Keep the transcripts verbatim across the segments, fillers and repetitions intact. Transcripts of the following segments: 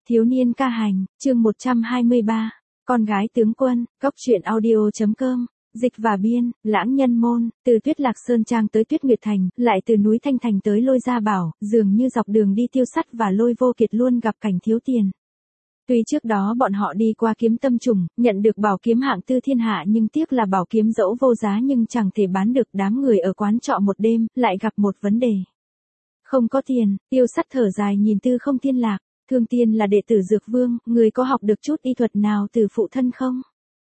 Thiếu niên ca hành, chương một trăm hai mươi ba, con gái tướng quân, cóc truyện audio.com, dịch và biên, Lãng Nhân Môn, từ Tuyết Lạc Sơn Trang tới Tuyết Nguyệt Thành, lại từ núi Thanh Thành tới Lôi Gia Bảo, dường như dọc đường đi Tiêu Sắt và Lôi Vô Kiệt luôn gặp cảnh thiếu tiền. Tuy trước đó bọn họ đi qua Kiếm Tâm Trùng, nhận được bảo kiếm hạng tư thiên hạ nhưng tiếc là bảo kiếm dẫu vô giá nhưng chẳng thể bán được. Đám người ở quán trọ một đêm, lại gặp một vấn đề. Không có tiền, Tiêu Sắt thở dài nhìn Tư Không Thiên Lạc. Thương Tiên là đệ tử Dược Vương, người có học được chút y thuật nào từ phụ thân không?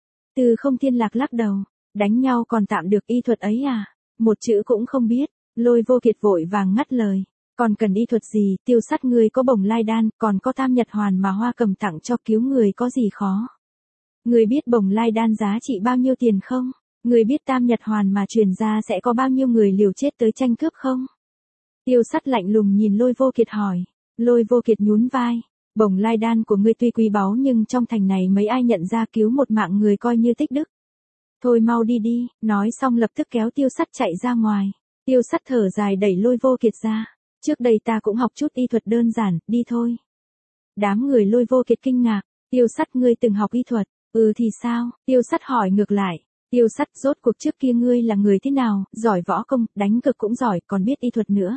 Tư Không Thiên Lạc lắc đầu, đánh nhau còn tạm được, y thuật ấy à? Một chữ cũng không biết. Lôi Vô Kiệt vội vàng ngắt lời, còn cần y thuật gì? Tiêu Sắt, người có Bồng Lai Đan, còn có Tam Nhật Hoàn mà Hoa Cầm tặng cho, cứu người có gì khó? Người biết Bồng Lai Đan giá trị bao nhiêu tiền không? Người biết Tam Nhật Hoàn mà truyền ra sẽ có bao nhiêu người liều chết tới tranh cướp không? Tiêu Sắt lạnh lùng nhìn Lôi Vô Kiệt hỏi. Lôi Vô Kiệt nhún vai, Bồng Lai Đan của ngươi tuy quý báu nhưng trong thành này mấy ai nhận ra, cứu một mạng người coi như tích đức. Thôi mau đi đi, nói xong lập tức kéo Tiêu Sắt chạy ra ngoài. Tiêu Sắt thở dài đẩy Lôi Vô Kiệt ra, trước đây ta cũng học chút y thuật đơn giản, đi thôi. Đám người Lôi Vô Kiệt kinh ngạc, Tiêu Sắt, ngươi từng học y thuật? Ừ thì sao? Tiêu Sắt hỏi ngược lại. Tiêu Sắt, rốt cuộc trước kia ngươi là người thế nào? Giỏi võ công, đánh cực cũng giỏi, còn biết y thuật nữa.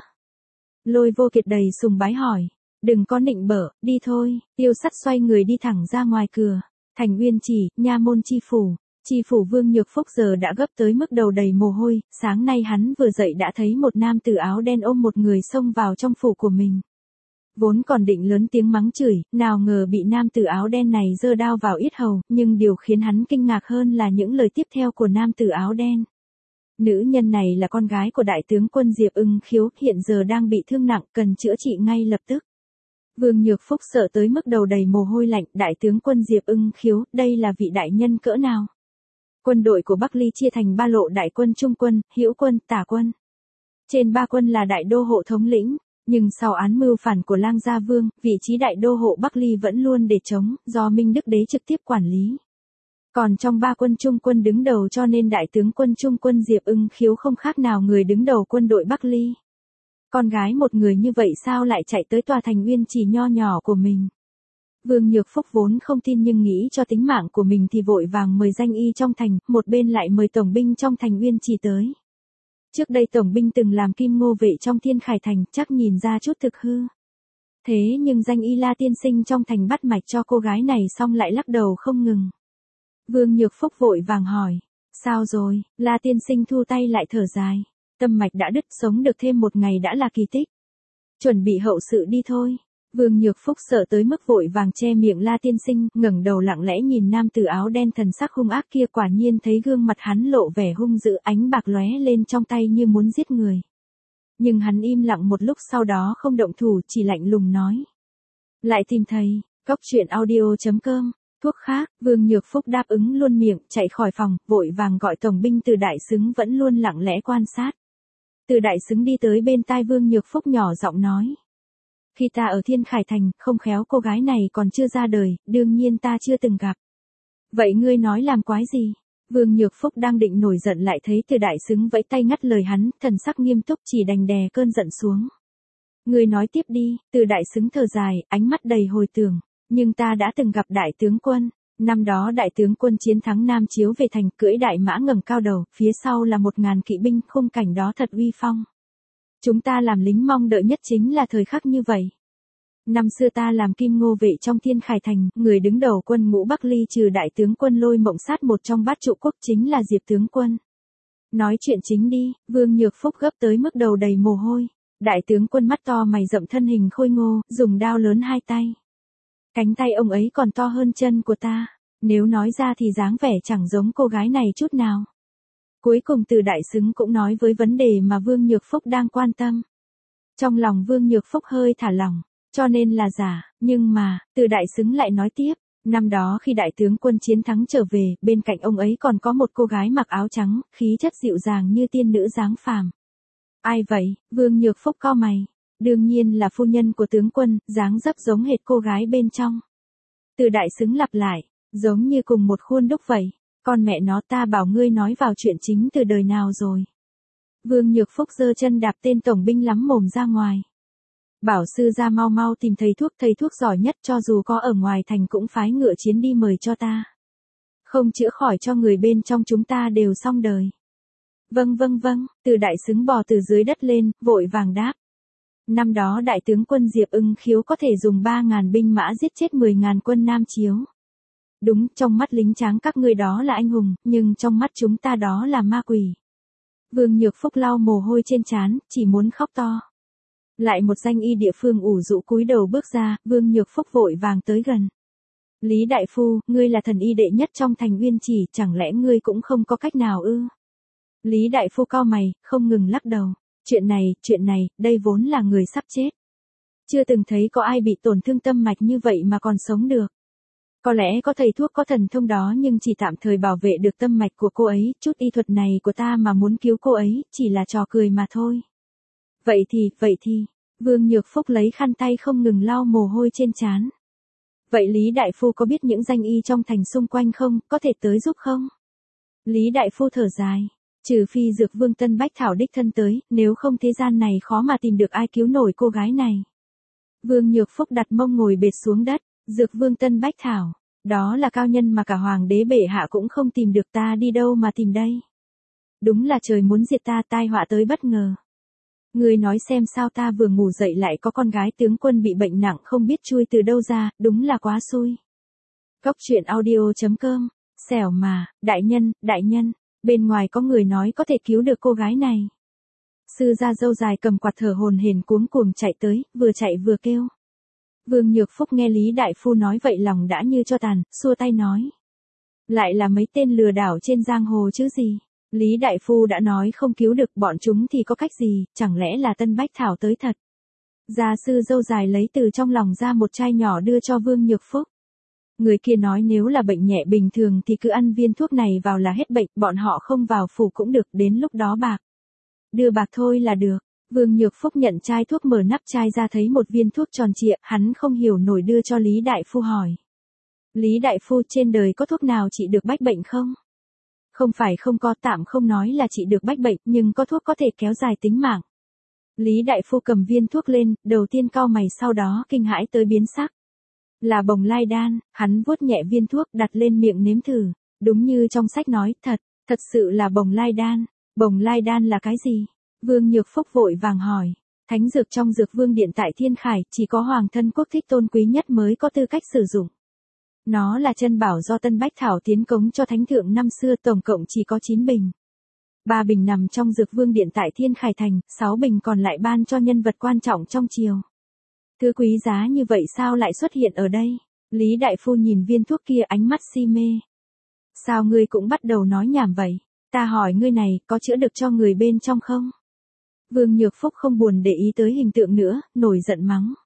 Lôi Vô Kiệt đầy sùng bái hỏi, đừng có nịnh bợ, đi thôi. Tiêu Sắt xoay người đi thẳng ra ngoài cửa. Thành Uyên Chỉ, nha môn chi phủ. Chi phủ Vương Nhược Phúc giờ đã gấp tới mức đầu đầy mồ hôi, sáng nay hắn vừa dậy đã thấy một nam tử áo đen ôm một người xông vào trong phủ của mình. Vốn còn định lớn tiếng mắng chửi, nào ngờ bị nam tử áo đen này giơ đao vào yết hầu, nhưng điều khiến hắn kinh ngạc hơn là những lời tiếp theo của nam tử áo đen. Nữ nhân này là con gái của đại tướng quân Diệp Ưng Khiếu, hiện giờ đang bị thương nặng, cần chữa trị ngay lập tức. Vương Nhược Phúc sợ tới mức đầu đầy mồ hôi lạnh, đại tướng quân Diệp Ưng Khiếu, đây là vị đại nhân cỡ nào? Quân đội của Bắc Ly chia thành ba lộ: đại quân, trung quân, hữu quân, tả quân. Trên ba quân là đại đô hộ thống lĩnh, nhưng sau án mưu phản của Lang Gia Vương, vị trí đại đô hộ Bắc Ly vẫn luôn để trống, do Minh Đức Đế trực tiếp quản lý. Còn trong ba quân, trung quân đứng đầu, cho nên đại tướng quân trung quân Diệp Ưng Khiếu không khác nào người đứng đầu quân đội Bắc Ly. Con gái một người như vậy sao lại chạy tới tòa thành Uyên Chỉ nho nhỏ của mình? Vương Nhược Phúc vốn không tin nhưng nghĩ cho tính mạng của mình thì vội vàng mời danh y trong thành, một bên lại mời tổng binh trong thành Uyên Chỉ tới. Trước đây tổng binh từng làm kim ngô vệ trong Thiên Khải Thành, chắc nhìn ra chút thực hư. Thế nhưng danh y La tiên sinh trong thành bắt mạch cho cô gái này xong lại lắc đầu không ngừng. Vương Nhược Phúc vội vàng hỏi, sao rồi? La tiên sinh thu tay lại thở dài, tâm mạch đã đứt, sống được thêm một ngày đã là kỳ tích. Chuẩn bị hậu sự đi thôi. Vương Nhược Phúc sợ tới mức vội vàng che miệng La tiên sinh, ngẩng đầu lặng lẽ nhìn nam tử áo đen thần sắc hung ác kia, quả nhiên thấy gương mặt hắn lộ vẻ hung dữ, ánh bạc lóe lên trong tay như muốn giết người. Nhưng hắn im lặng một lúc sau đó không động thủ, chỉ lạnh lùng nói, lại tìm thầy. Cóc truyện audio.com. Thuốc khác, Vương Nhược Phúc đáp ứng luôn miệng, chạy khỏi phòng, vội vàng gọi tổng binh Từ Đại Xứng vẫn luôn lặng lẽ quan sát. Từ Đại Xứng đi tới bên tai Vương Nhược Phúc nhỏ giọng nói, khi ta ở Thiên Khải Thành, không khéo cô gái này còn chưa ra đời, đương nhiên ta chưa từng gặp. Vậy ngươi nói làm quái gì? Vương Nhược Phúc đang định nổi giận lại thấy Từ Đại Xứng vẫy tay ngắt lời hắn, thần sắc nghiêm túc, chỉ đành đè cơn giận xuống. Ngươi nói tiếp đi. Từ Đại Xứng thở dài, ánh mắt đầy hồi tưởng. Nhưng ta đã từng gặp đại tướng quân. Năm đó đại tướng quân chiến thắng Nam Chiếu về thành, cưỡi đại mã ngẩng cao đầu, phía sau là một ngàn kỵ binh, khung cảnh đó thật uy phong. Chúng ta làm lính mong đợi nhất chính là thời khắc như vậy. Năm xưa ta làm kim ngô vệ trong Thiên Khải Thành, người đứng đầu quân ngũ Bắc Ly trừ đại tướng quân Lôi Mộng Sát một trong bát trụ quốc chính là Diệp tướng quân. Nói chuyện chính đi. Vương Nhược Phúc gấp tới mức đầu đầy mồ hôi. Đại tướng quân mắt to mày rậm, thân hình khôi ngô, dùng đao lớn hai tay. Cánh tay ông ấy còn to hơn chân của ta. Nếu nói ra thì dáng vẻ chẳng giống cô gái này chút nào. Cuối cùng Từ Đại Xứng cũng nói với vấn đề mà Vương Nhược Phúc đang quan tâm. Trong lòng Vương Nhược Phúc hơi thả lỏng, cho nên là giả, nhưng mà, Từ Đại Xứng lại nói tiếp, năm đó khi đại tướng quân chiến thắng trở về, bên cạnh ông ấy còn có một cô gái mặc áo trắng, khí chất dịu dàng như tiên nữ dáng phàm. Ai vậy? Vương Nhược Phúc cau mày. Đương nhiên là phu nhân của tướng quân, dáng dấp giống hệt cô gái bên trong. Từ Đại Xứng lặp lại, giống như cùng một khuôn đúc vậy. Con mẹ nó, ta bảo ngươi nói vào chuyện chính từ đời nào rồi? Vương Nhược Phúc giơ chân đạp tên tổng binh lắm mồm ra ngoài. Bảo sư ra mau mau tìm thầy thuốc, thầy thuốc giỏi nhất cho dù có ở ngoài thành cũng phái ngựa chiến đi mời cho ta. Không chữa khỏi cho người bên trong chúng ta đều xong đời. Vâng vâng vâng, Từ Đại Xứng bò từ dưới đất lên, vội vàng đáp. Năm đó đại tướng quân Diệp Ưng Khiếu có thể dùng ba ngàn binh mã giết chết mười ngàn quân Nam Chiếu. Đúng, trong mắt lính tráng các ngươi đó là anh hùng, nhưng trong mắt chúng ta đó là ma quỷ. Vương Nhược Phúc lau mồ hôi trên trán, chỉ muốn khóc to. Lại một danh y địa phương ủ rũ cúi đầu bước ra, Vương Nhược Phúc vội vàng tới gần. Lý đại phu, ngươi là thần y đệ nhất trong thành Uyên Chỉ, chẳng lẽ ngươi cũng không có cách nào ư? Lý đại phu cau mày, không ngừng lắc đầu. Chuyện này, chuyện này, đây vốn là người sắp chết. Chưa từng thấy có ai bị tổn thương tâm mạch như vậy mà còn sống được. Có lẽ có thầy thuốc có thần thông đó nhưng chỉ tạm thời bảo vệ được tâm mạch của cô ấy, chút y thuật này của ta mà muốn cứu cô ấy, chỉ là trò cười mà thôi. Vậy thì, vậy thì, Vương Nhược Phúc lấy khăn tay không ngừng lau mồ hôi trên trán. Vậy Lý đại phu có biết những danh y trong thành xung quanh không, có thể tới giúp không? Lý đại phu thở dài. Trừ phi Dược Vương Tân Bách Thảo đích thân tới, nếu không thế gian này khó mà tìm được ai cứu nổi cô gái này. Vương Nhược Phúc đặt mông ngồi bệt xuống đất. Dược Vương Tân Bách Thảo, đó là cao nhân mà cả hoàng đế bệ hạ cũng không tìm được, ta đi đâu mà tìm đây? Đúng là trời muốn diệt ta, tai họa tới bất ngờ. Ngươi nói xem sao, ta vừa ngủ dậy lại có con gái tướng quân bị bệnh nặng không biết chui từ đâu ra, đúng là quá xui. Cốc truyện audio chấm com, xẻo mà, đại nhân, đại nhân, bên ngoài có người nói có thể cứu được cô gái này. Sư gia dâu dài cầm quạt thở hồn hển cuống cuồng chạy tới, vừa chạy vừa kêu. Vương Nhược Phúc nghe Lý đại phu nói vậy lòng đã như cho tàn, xua tay nói. Lại là mấy tên lừa đảo trên giang hồ chứ gì. Lý đại phu đã nói không cứu được bọn chúng thì có cách gì, chẳng lẽ là Tân Bách Thảo tới thật. Gia sư dâu dài lấy từ trong lòng ra một chai nhỏ đưa cho Vương Nhược Phúc. Người kia nói nếu là bệnh nhẹ bình thường thì cứ ăn viên thuốc này vào là hết bệnh, bọn họ không vào phủ cũng được, đến lúc đó bạc. Đưa bạc thôi là được. Vương Nhược Phúc nhận chai thuốc, mở nắp chai ra thấy một viên thuốc tròn trịa, hắn không hiểu nổi đưa cho Lý đại phu hỏi. Lý đại phu, trên đời có thuốc nào trị được bách bệnh không? Không phải không có, tạm không nói là trị được bách bệnh, nhưng có thuốc có thể kéo dài tính mạng. Lý đại phu cầm viên thuốc lên, đầu tiên cau mày sau đó kinh hãi tới biến sắc. Là bồng lai đan, hắn vuốt nhẹ viên thuốc đặt lên miệng nếm thử, đúng như trong sách nói, thật, thật sự là bồng lai đan. Bồng lai đan là cái gì? Vương Nhược Phúc vội vàng hỏi. Thánh dược trong Dược Vương Điện tại Thiên Khải, chỉ có hoàng thân quốc thích tôn quý nhất mới có tư cách sử dụng. Nó là chân bảo do Tân Bách Thảo tiến cống cho thánh thượng năm xưa, tổng cộng chỉ có chín bình. ba bình nằm trong Dược Vương Điện tại Thiên Khải thành, sáu bình còn lại ban cho nhân vật quan trọng trong triều. Thứ quý giá như vậy sao lại xuất hiện ở đây? Lý đại phu nhìn viên thuốc kia ánh mắt si mê. Sao ngươi cũng bắt đầu nói nhảm vậy? Ta hỏi ngươi này, có chữa được cho người bên trong không? Vương Nhược Phúc không buồn để ý tới hình tượng nữa, nổi giận mắng.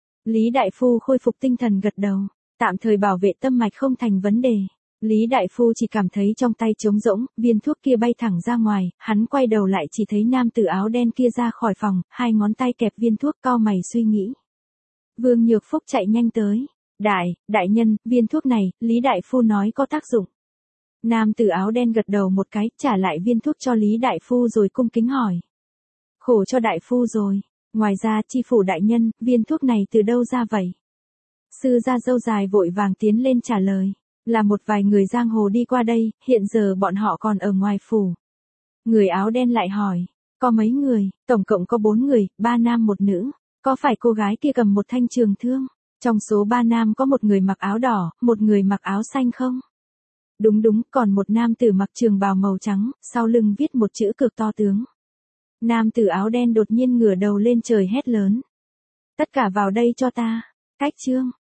Lý đại phu khôi phục tinh thần gật đầu, tạm thời bảo vệ tâm mạch không thành vấn đề. Lý đại phu chỉ cảm thấy trong tay trống rỗng, viên thuốc kia bay thẳng ra ngoài, hắn quay đầu lại chỉ thấy nam tử áo đen kia ra khỏi phòng, hai ngón tay kẹp viên thuốc, cau mày suy nghĩ. Vương Nhược Phúc chạy nhanh tới. Đại, đại nhân, viên thuốc này, Lý đại phu nói có tác dụng. Nam tử áo đen gật đầu một cái, trả lại viên thuốc cho Lý đại phu rồi cung kính hỏi. Khổ cho đại phu rồi. Ngoài ra, chi phủ đại nhân, viên thuốc này từ đâu ra vậy? Sư gia dâu dài vội vàng tiến lên trả lời. Là một vài người giang hồ đi qua đây, hiện giờ bọn họ còn ở ngoài phủ. Người áo đen lại hỏi. Có mấy người? Tổng cộng có bốn người, ba nam một nữ. Có phải cô gái kia cầm một thanh trường thương? Trong số ba nam có một người mặc áo đỏ, một người mặc áo xanh không? Đúng đúng, còn một nam tử mặc trường bào màu trắng, sau lưng viết một chữ cực to tướng. Nam tử áo đen đột nhiên ngửa đầu lên trời hét lớn. Tất cả vào đây cho ta. Cách chương.